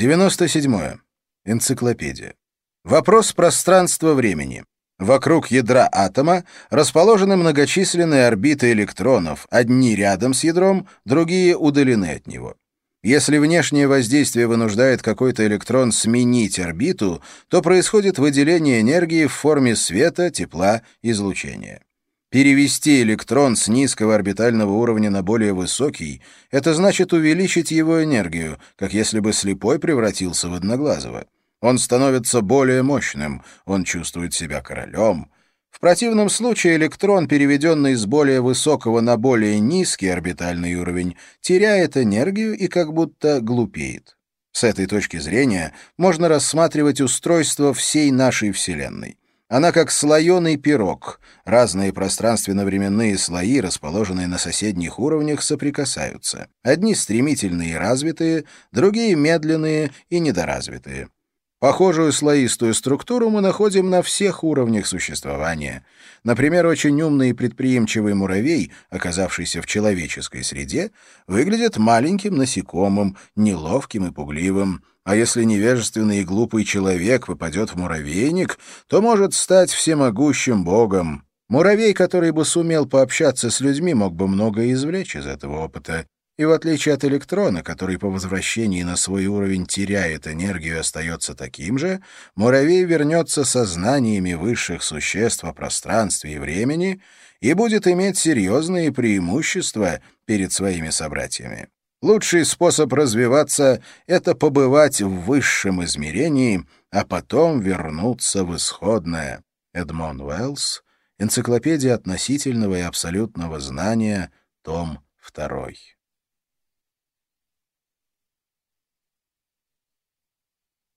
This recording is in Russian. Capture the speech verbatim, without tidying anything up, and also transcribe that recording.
девяносто седьмое. Энциклопедия. Вопрос пространства-времени. Вокруг ядра атома расположены многочисленные орбиты электронов, одни рядом с ядром, другие удалены от него. Если внешнее воздействие вынуждает какой-то электрон сменить орбиту, то происходит выделение энергии в форме света, тепла, излучения. Перевести электрон с низкого орбитального уровня на более высокий — это значит увеличить его энергию, как если бы слепой превратился в одноглазого. Он становится более мощным, он чувствует себя королем. В противном случае электрон, переведенный с более высокого на более низкий орбитальный уровень, теряет энергию и как будто глупеет. С этой точки зрения можно рассматривать устройство всей нашей Вселенной. Она как слоеный пирог. Разные пространственно-временные слои, расположенные на соседних уровнях, соприкасаются. Одни стремительные и развитые, другие медленные и недоразвитые. Похожую слоистую структуру мы находим на всех уровнях существования. Например, очень умный и предприимчивый муравей, оказавшийся в человеческой среде, выглядит маленьким насекомым, неловким и пугливым. А если невежественный и глупый человек попадет в муравейник, то может стать всемогущим богом. Муравей, который бы сумел пообщаться с людьми, мог бы многое извлечь из этого опыта. И в отличие от электрона, который по возвращении на свой уровень теряет энергию и остается таким же, муравей вернется со знаниями высших существ о пространстве и времени и будет иметь серьезные преимущества перед своими собратьями. Лучший способ развиваться — это побывать в высшем измерении, а потом вернуться в исходное. Эдмон Уэллс. Энциклопедия относительного и абсолютного знания. Том второй.